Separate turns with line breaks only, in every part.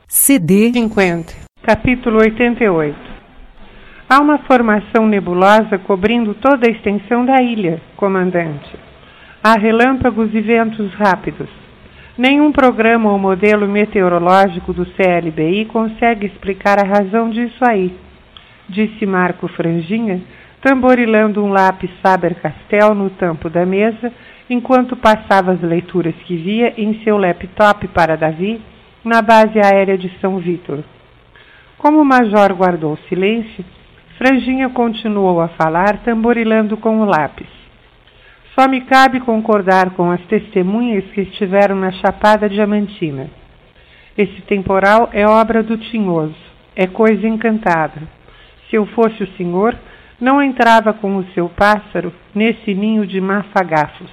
CD
50, capítulo 88. Há uma formação nebulosa cobrindo toda a extensão da ilha, comandante. Há relâmpagos e ventos rápidos. Nenhum programa ou modelo meteorológico do CLBI consegue explicar a razão disso aí, disse Marco Franjinha, tamborilando um lápis Faber-Castell no tampo da mesa, enquanto passava as leituras que via em seu laptop para Davi, na base aérea de São Vítor. Como o major guardou silêncio, Franjinha continuou a falar, tamborilando com o lápis. Só me cabe concordar com as testemunhas que estiveram na Chapada Diamantina. Esse temporal é obra do Tinhoso, é coisa encantada. Se eu fosse o senhor, não entrava com o seu pássaro nesse ninho de mafagafos.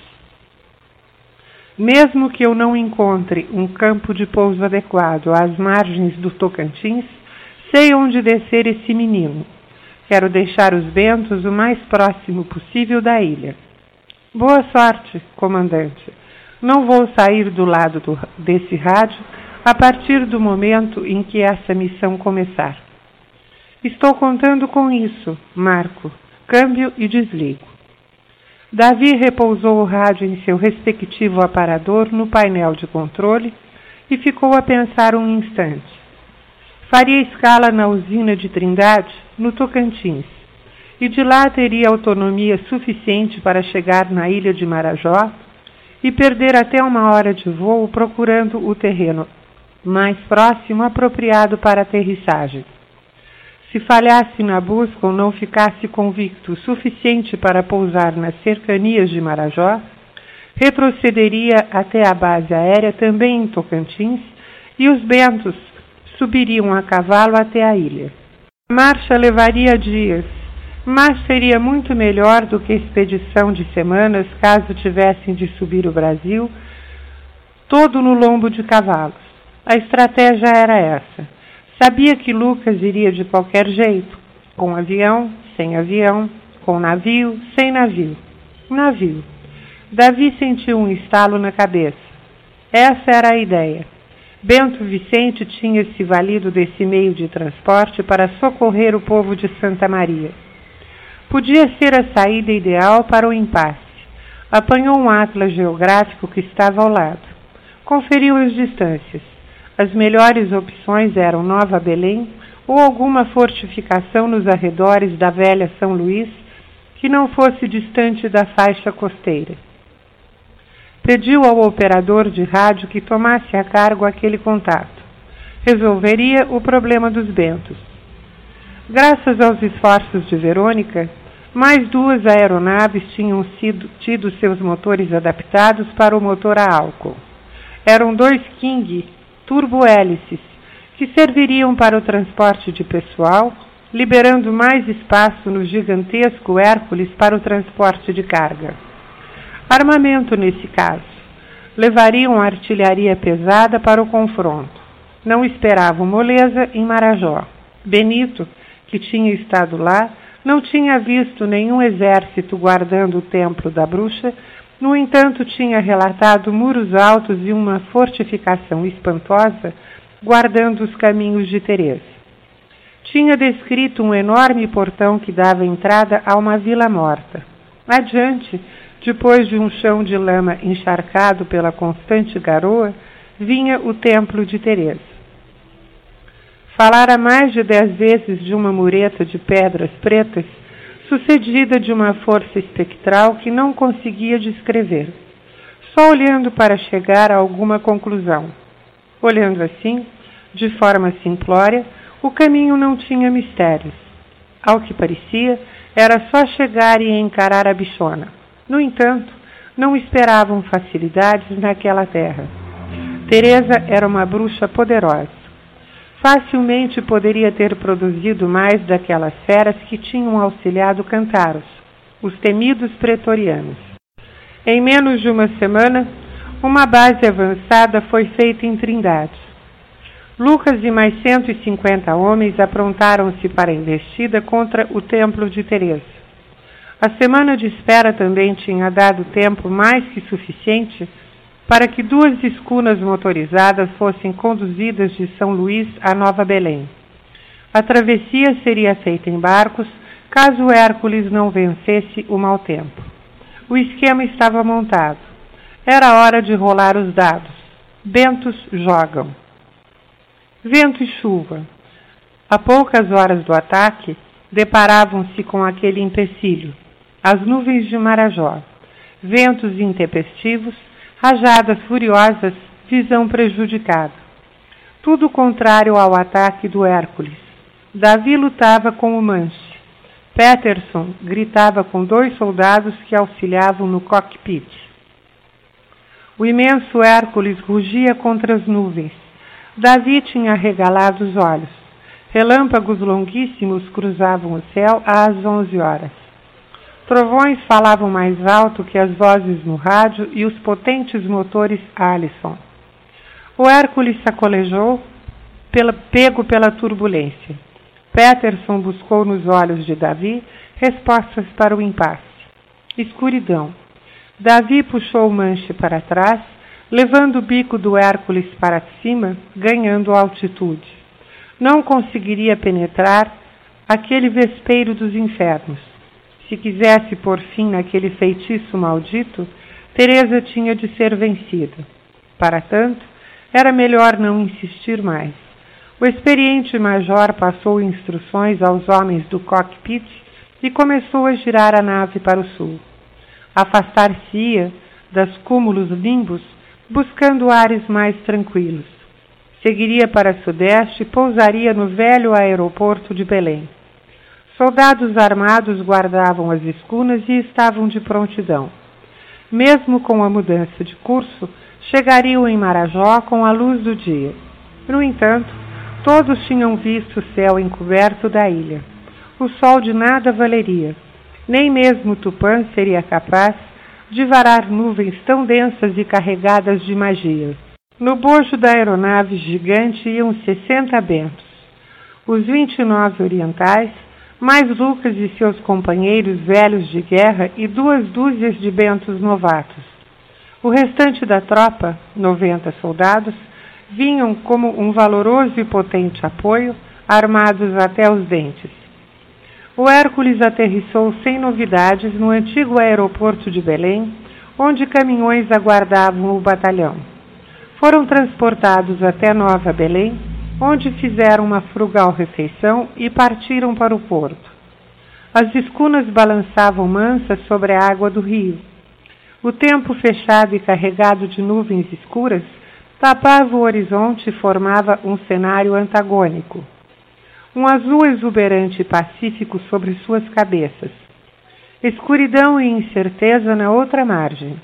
Mesmo que eu não encontre um campo de pouso adequado às margens do Tocantins, sei onde descer esse menino. Quero deixar os Bentos o mais próximo possível da ilha. Boa sorte, comandante. Não vou sair do lado desse rádio a partir do momento em que essa missão começar. Estou contando com isso, Marco. Câmbio e desligo. Davi repousou o rádio em seu respectivo aparador no painel de controle e ficou a pensar um instante. Faria escala na usina de Trindade, no Tocantins, e de lá teria autonomia suficiente para chegar na ilha de Marajó e perder até 1 hora de voo procurando o terreno mais próximo apropriado para aterrissagem. Se falhasse na busca ou não ficasse convicto o suficiente para pousar nas cercanias de Marajó, retrocederia até a base aérea também em Tocantins e os Bentos subiriam a cavalo até a ilha. A marcha levaria dias, mas seria muito melhor do que expedição de semanas caso tivessem de subir o Brasil todo no lombo de cavalos. A estratégia era essa. Sabia que Lucas iria de qualquer jeito, com avião, sem avião, com navio, sem navio. Navio. Davi sentiu um estalo na cabeça. Essa era a ideia. Bento Vicente tinha se valido desse meio de transporte para socorrer o povo de Santa Maria. Podia ser a saída ideal para o impasse. Apanhou um atlas geográfico que estava ao lado. Conferiu as distâncias. As melhores opções eram Nova Belém ou alguma fortificação nos arredores da velha São Luís, que não fosse distante da faixa costeira. Pediu ao operador de rádio que tomasse a cargo aquele contato. Resolveria o problema dos Bentos. Graças aos esforços de Verônica, mais 2 aeronaves tinham tido seus motores adaptados para o motor a álcool. Eram 2 King turbohélices, que serviriam para o transporte de pessoal, liberando mais espaço no gigantesco Hércules para o transporte de carga. Armamento nesse caso. Levariam artilharia pesada para o confronto. Não esperavam moleza em Marajó. Benito, que tinha estado lá, não tinha visto nenhum exército guardando o templo da bruxa. No entanto, tinha relatado muros altos e uma fortificação espantosa guardando os caminhos de Teresa. Tinha descrito um enorme portão que dava entrada a uma vila morta. Adiante, depois de um chão de lama encharcado pela constante garoa, vinha o templo de Teresa. Falara mais de 10 vezes de uma mureta de pedras pretas, sucedida de uma força espectral que não conseguia descrever, só olhando para chegar a alguma conclusão. Olhando assim, de forma simplória, o caminho não tinha mistérios. Ao que parecia, era só chegar e encarar a bichona. No entanto, não esperavam facilidades naquela terra. Teresa era uma bruxa poderosa. Facilmente poderia ter produzido mais daquelas feras que tinham auxiliado Cantaros, os temidos pretorianos. Em menos de 1 semana, uma base avançada foi feita em Trindade. Lucas e mais 150 homens aprontaram-se para a investida contra o templo de Teresa. A semana de espera também tinha dado tempo mais que suficiente para que 2 escunas motorizadas fossem conduzidas de São Luís a Nova Belém. A travessia seria feita em barcos, caso Hércules não vencesse o mau tempo. O esquema estava montado. Era hora de rolar os dados. Bentos jogam. Vento e chuva. A poucas horas do ataque, deparavam-se com aquele empecilho. As nuvens de Marajó. Ventos intempestivos, rajadas furiosas, visão prejudicada. Tudo contrário ao ataque do Hércules. Davi lutava com o manche. Peterson gritava com 2 soldados que auxiliavam no cockpit. O imenso Hércules rugia contra as nuvens. Davi tinha arregalado os olhos. Relâmpagos longuíssimos cruzavam o céu às 11 horas. Trovões falavam mais alto que as vozes no rádio e os potentes motores Allison. O Hércules sacolejou, pego pela turbulência. Peterson buscou nos olhos de Davi respostas para o impasse. Escuridão. Davi puxou o manche para trás, levando o bico do Hércules para cima, ganhando altitude. Não conseguiria penetrar aquele vespeiro dos infernos. Se quisesse pôr fim naquele feitiço maldito, Teresa tinha de ser vencida. Para tanto, era melhor não insistir mais. O experiente major passou instruções aos homens do cockpit e começou a girar a nave para o sul. Afastar-se-ia das cúmulos limbos, buscando ares mais tranquilos. Seguiria para sudeste e pousaria no velho aeroporto de Belém. Soldados armados guardavam as escunas e estavam de prontidão. Mesmo com a mudança de curso, chegariam em Marajó com a luz do dia. No entanto, todos tinham visto o céu encoberto da ilha. O sol de nada valeria. Nem mesmo Tupã seria capaz de varar nuvens tão densas e carregadas de magia. No bojo da aeronave gigante iam 60 bentos. Os 29 orientais, mais Lucas e seus companheiros velhos de guerra e 2 dúzias de bentos novatos. O restante da tropa, 90 soldados, vinham como um valoroso e potente apoio, armados até os dentes. O Hércules aterrissou sem novidades no antigo aeroporto de Belém, onde caminhões aguardavam o batalhão. Foram transportados até Nova Belém, onde fizeram uma frugal refeição e partiram para o porto. As escunas balançavam mansas sobre a água do rio. O tempo fechado e carregado de nuvens escuras tapava o horizonte e formava um cenário antagônico. Um azul exuberante e pacífico sobre suas cabeças. Escuridão e incerteza na outra margem.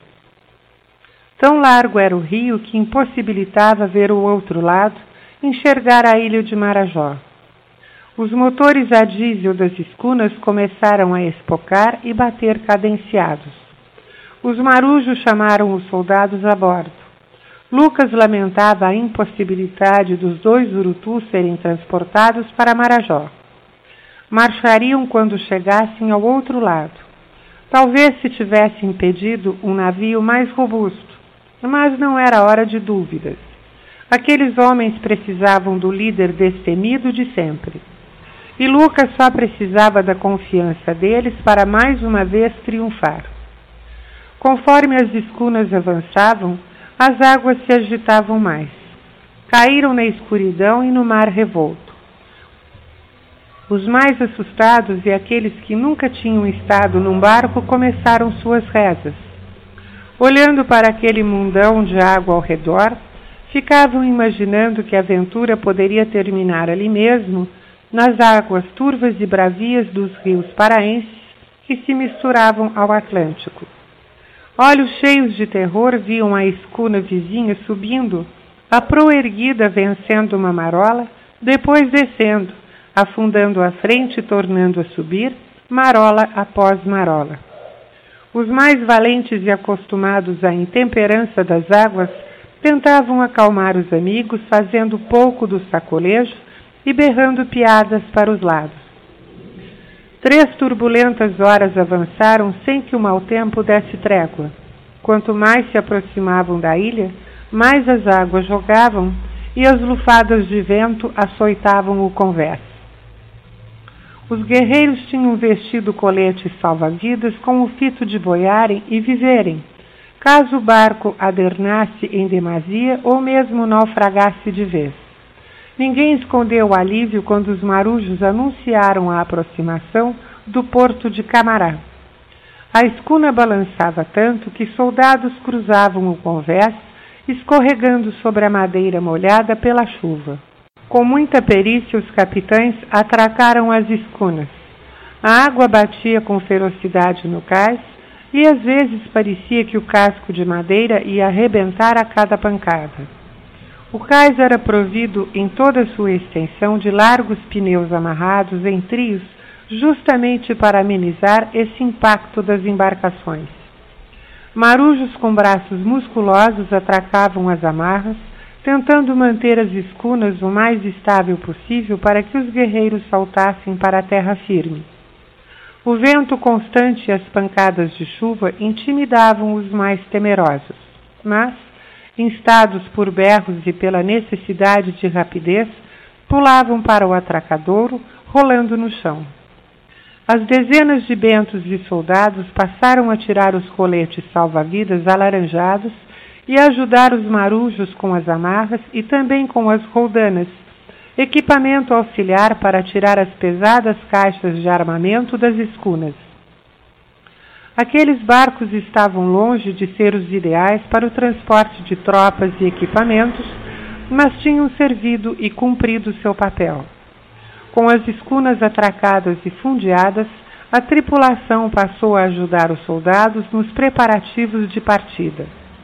Tão largo era o rio que impossibilitava ver o outro lado, enxergar a ilha de Marajó. Os motores a diesel das escunas começaram a espocar e bater cadenciados. Os marujos chamaram os soldados a bordo. Lucas lamentava a impossibilidade dos 2 urutus serem transportados para Marajó. Marchariam quando chegassem ao outro lado. Talvez se tivesse impedido um navio mais robusto, mas não era hora de dúvidas. Aqueles homens precisavam do líder destemido de sempre. E Lucas só precisava da confiança deles para mais uma vez triunfar. Conforme as escunas avançavam, as águas se agitavam mais. Caíram na escuridão e no mar revolto. Os mais assustados e aqueles que nunca tinham estado num barco começaram suas rezas. Olhando para aquele mundão de água ao redor, ficavam imaginando que a aventura poderia terminar ali mesmo, nas águas turvas e bravias dos rios paraenses que se misturavam ao Atlântico. Olhos cheios de terror viam a escuna vizinha subindo, a proa erguida vencendo uma marola, depois descendo, afundando à frente e tornando a subir, marola após marola. Os mais valentes e acostumados à intemperança das águas tentavam acalmar os amigos, fazendo pouco do sacolejo e berrando piadas para os lados. 3 turbulentas horas avançaram sem que o mau tempo desse trégua. Quanto mais se aproximavam da ilha, mais as águas jogavam e as lufadas de vento açoitavam o convés. Os guerreiros tinham vestido coletes salva-vidas com o fito de boiarem e viverem, caso o barco adernasse em demasia ou mesmo naufragasse de vez. Ninguém escondeu o alívio quando os marujos anunciaram a aproximação do porto de Camará. A escuna balançava tanto que soldados cruzavam o convés, escorregando sobre a madeira molhada pela chuva. Com muita perícia, os capitães atracaram as escunas. A água batia com ferocidade no cais e às vezes parecia que o casco de madeira ia arrebentar a cada pancada. O cais era provido em toda a sua extensão de largos pneus amarrados em trios, justamente para amenizar esse impacto das embarcações. Marujos com braços musculosos atracavam as amarras, tentando manter as escunas o mais estável possível para que os guerreiros saltassem para a terra firme. O vento constante e as pancadas de chuva intimidavam os mais temerosos, mas, instados por berros e pela necessidade de rapidez, pulavam para o atracadouro, rolando no chão. As dezenas de bentos e soldados passaram a tirar os coletes salva-vidas alaranjados e a ajudar os marujos com as amarras e também com as roldanas, equipamento auxiliar para tirar as pesadas caixas de armamento das escunas. Aqueles barcos estavam longe de ser os ideais para o transporte de tropas e equipamentos, mas tinham servido e cumprido seu papel. Com as escunas atracadas e fundeadas, a tripulação passou a ajudar os soldados nos preparativos de partida.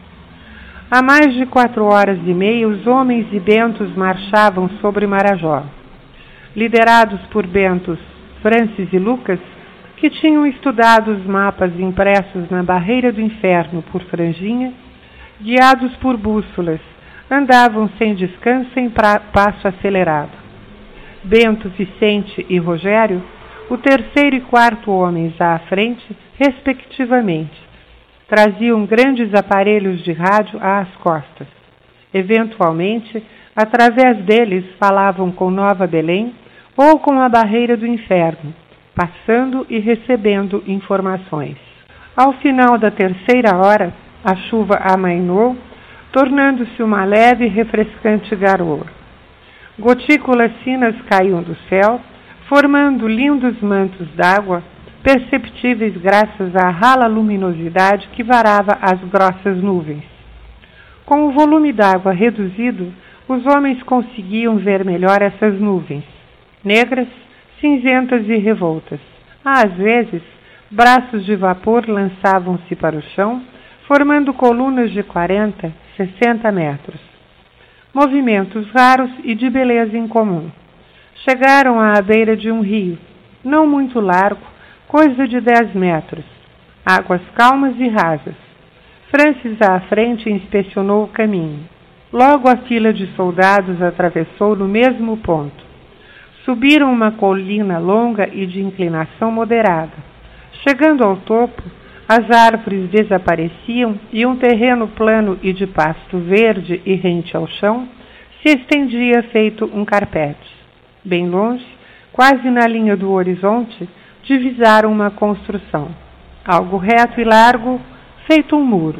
Há mais de 4h30, os homens e bentos marchavam sobre Marajó. Liderados por bentos Francis e Lucas, que tinham estudado os mapas impressos na Barreira do Inferno por Franjinha, guiados por bússolas, andavam sem descanso em passo acelerado. Bento, Vicente e Rogério, o terceiro e quarto homens à frente, respectivamente, traziam grandes aparelhos de rádio às costas. Eventualmente, através deles falavam com Nova Belém ou com a Barreira do Inferno, passando e recebendo informações. Ao final da terceira hora, a chuva amainou, tornando-se uma leve e refrescante garoa. Gotículas finas caíam do céu, formando lindos mantos d'água, perceptíveis graças à rala luminosidade que varava as grossas nuvens. Com o volume d'água reduzido, os homens conseguiam ver melhor essas nuvens, negras, cinzentas e revoltas. Às vezes, braços de vapor lançavam-se para o chão, formando colunas de 40, 60 metros. Movimentos raros e de beleza incomum. Chegaram à beira de um rio, não muito largo, coisa de 10 metros. Águas calmas e rasas. Francis à frente inspecionou o caminho. Logo a fila de soldados atravessou no mesmo ponto. Subiram uma colina longa e de inclinação moderada. Chegando ao topo, as árvores desapareciam e um terreno plano e de pasto verde e rente ao chão se estendia feito um carpete. Bem longe, quase na linha do horizonte, divisaram uma construção, algo reto e largo, feito um muro.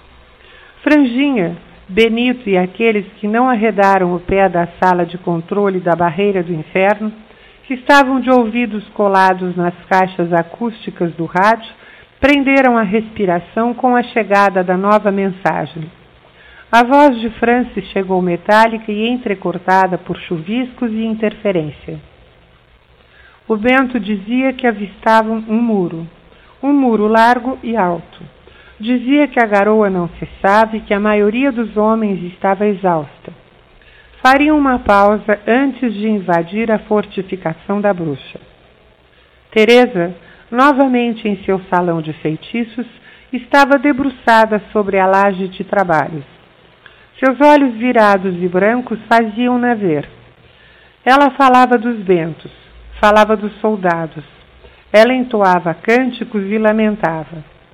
Franjinha, Benito e aqueles que não arredaram o pé da sala de controle da Barreira do Inferno, que estavam de ouvidos colados nas caixas acústicas do rádio, prenderam a respiração com a chegada da nova mensagem. A voz de Francis chegou metálica e entrecortada por chuviscos e interferência. O Bento dizia que avistavam um muro largo e alto. Dizia que a garoa não cessava e que a maioria dos homens estava exausta. Fariam uma pausa antes de invadir a fortificação da bruxa. Teresa, novamente em seu salão de feitiços, estava debruçada sobre a laje de trabalhos. Seus olhos virados e brancos faziam-na ver. Ela falava dos bentos, falava dos soldados. Ela entoava cânticos e lamentava.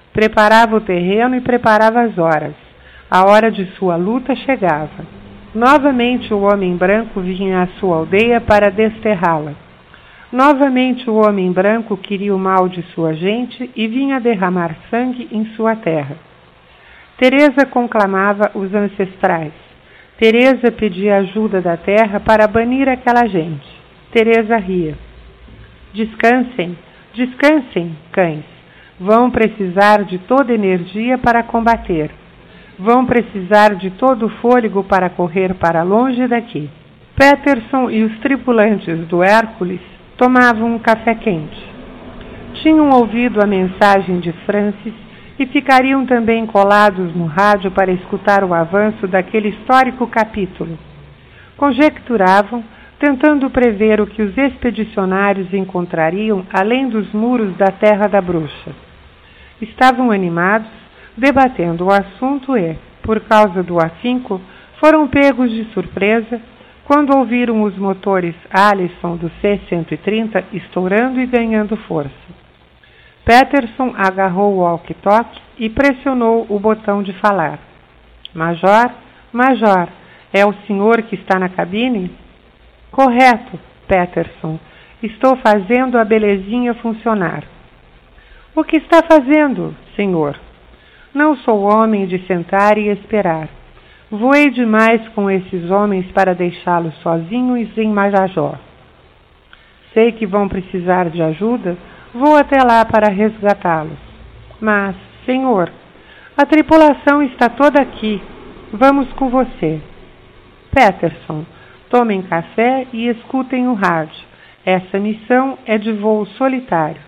Preparava o terreno e preparava as horas. A hora de sua luta chegava. Novamente o homem branco vinha à sua aldeia para desterrá-la. Novamente o homem branco queria o mal de sua gente e vinha derramar sangue em sua terra. Teresa conclamava os ancestrais. Teresa pedia ajuda da terra para banir aquela gente. Teresa ria. Descansem, descansem, cães. Vão precisar de toda energia para combater. Vão precisar de todo o fôlego para correr para longe daqui. Peterson e os tripulantes do Hércules tomavam um café quente. Tinham ouvido a mensagem de Francis e ficariam também colados no rádio para escutar o avanço daquele histórico capítulo. Conjecturavam, tentando prever o que os expedicionários encontrariam além dos muros da Terra da Bruxa. Estavam animados, debatendo o assunto e, por causa do afinco, foram pegos de surpresa quando ouviram os motores Allison do C-130 estourando e ganhando força. Peterson agarrou o walkie-talkie e pressionou o botão de falar. Major, Major, é o senhor que está na cabine? Correto, Peterson. Estou fazendo a belezinha funcionar. O que está fazendo, senhor? Não sou homem de sentar e esperar. Voei demais com esses homens para deixá-los sozinhos em Marajó. Sei que vão precisar de ajuda, vou até lá para resgatá-los. Mas, senhor, a tripulação está toda aqui. Vamos com você. Peterson, tomem café e escutem o rádio. Essa missão é de voo solitário.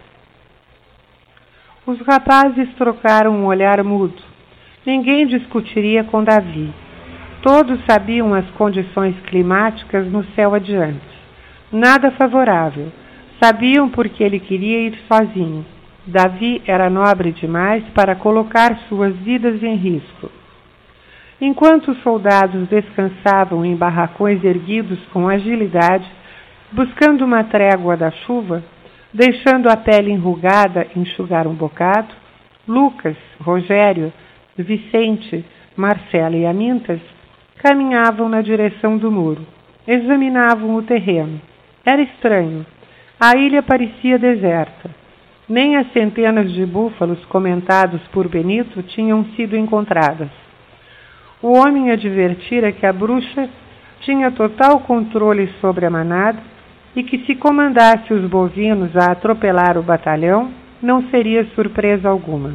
Os rapazes trocaram um olhar mudo. Ninguém discutiria com Davi. Todos sabiam as condições climáticas no céu adiante. Nada favorável. Sabiam porque ele queria ir sozinho. Davi era nobre demais para colocar suas vidas em risco. Enquanto os soldados descansavam em barracões erguidos com agilidade, buscando uma trégua da chuva, deixando a pele enrugada enxugar um bocado, Lucas, Rogério, Vicente, Marcela e Amintas caminhavam na direção do muro. Examinavam o terreno. Era estranho. A ilha parecia deserta. Nem as centenas de búfalos comentados por Benito tinham sido encontradas. O homem advertira que a bruxa tinha total controle sobre a manada e que se comandasse os bovinos a atropelar o batalhão, não seria surpresa alguma.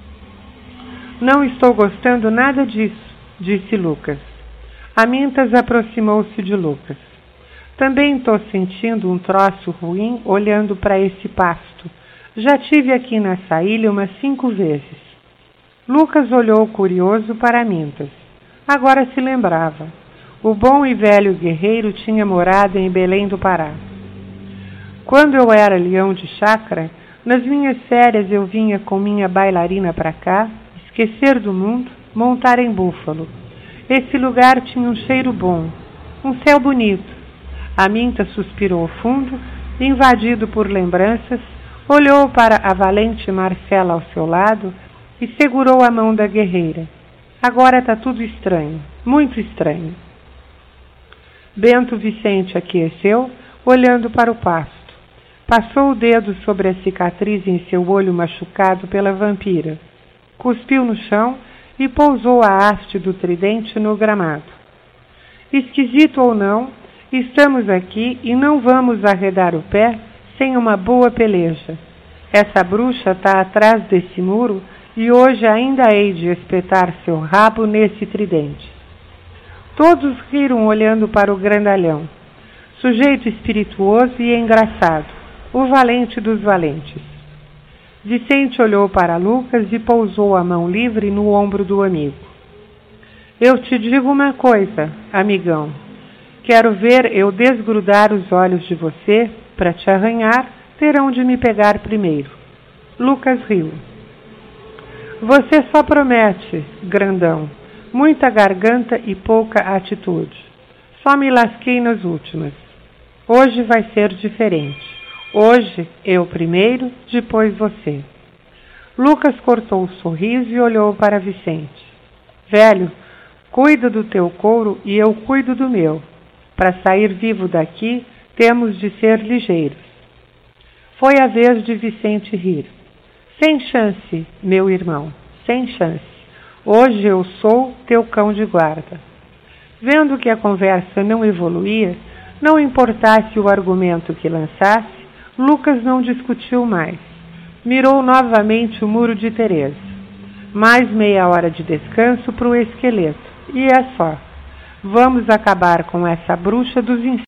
Não estou gostando nada disso, disse Lucas. Amintas aproximou-se de Lucas. Também estou sentindo um troço ruim olhando para esse pasto. Já tive aqui nessa ilha umas 5 vezes. Lucas olhou curioso para Amintas. Agora se lembrava. O bom e velho guerreiro tinha morado em Belém do Pará. Quando eu era leão de chácara, nas minhas férias eu vinha com minha bailarina para cá, esquecer do mundo, montar em búfalo. Esse lugar tinha um cheiro bom, um céu bonito. Aminta suspirou fundo, invadido por lembranças, olhou para a valente Marcela ao seu lado e segurou a mão da guerreira. Agora está tudo estranho, muito estranho. Bento Vicente aqueceu, olhando para o pasto. Passou o dedo sobre a cicatriz em seu olho machucado pela vampira. Cuspiu no chão e pousou a haste do tridente no gramado. Esquisito ou não, estamos aqui e não vamos arredar o pé sem uma boa peleja. Essa bruxa está atrás desse muro e hoje ainda hei de espetar seu rabo nesse tridente. Todos riram olhando para o grandalhão. Sujeito espirituoso e engraçado, o valente dos valentes. Vicente olhou para Lucas e pousou a mão livre no ombro do amigo. Eu te digo uma coisa, amigão. Quero ver eu desgrudar os olhos de você, para te arranhar, terão de me pegar primeiro. Lucas riu. Você só promete, grandão, muita garganta e pouca atitude. Só me lasquei nas últimas. Hoje vai ser diferente. Hoje, eu primeiro, depois você. Lucas cortou o sorriso e olhou para Vicente. Velho, cuida do teu couro e eu cuido do meu. Para sair vivo daqui, temos de ser ligeiros. Foi a vez de Vicente rir. Sem chance, meu irmão, sem chance. Hoje eu sou teu cão de guarda. Vendo que a conversa não evoluía, não importasse o argumento que lançasse, Lucas não discutiu mais. Mirou novamente o muro de Teresa. Mais meia hora de descanso para o esqueleto. E é só. Vamos acabar com essa bruxa dos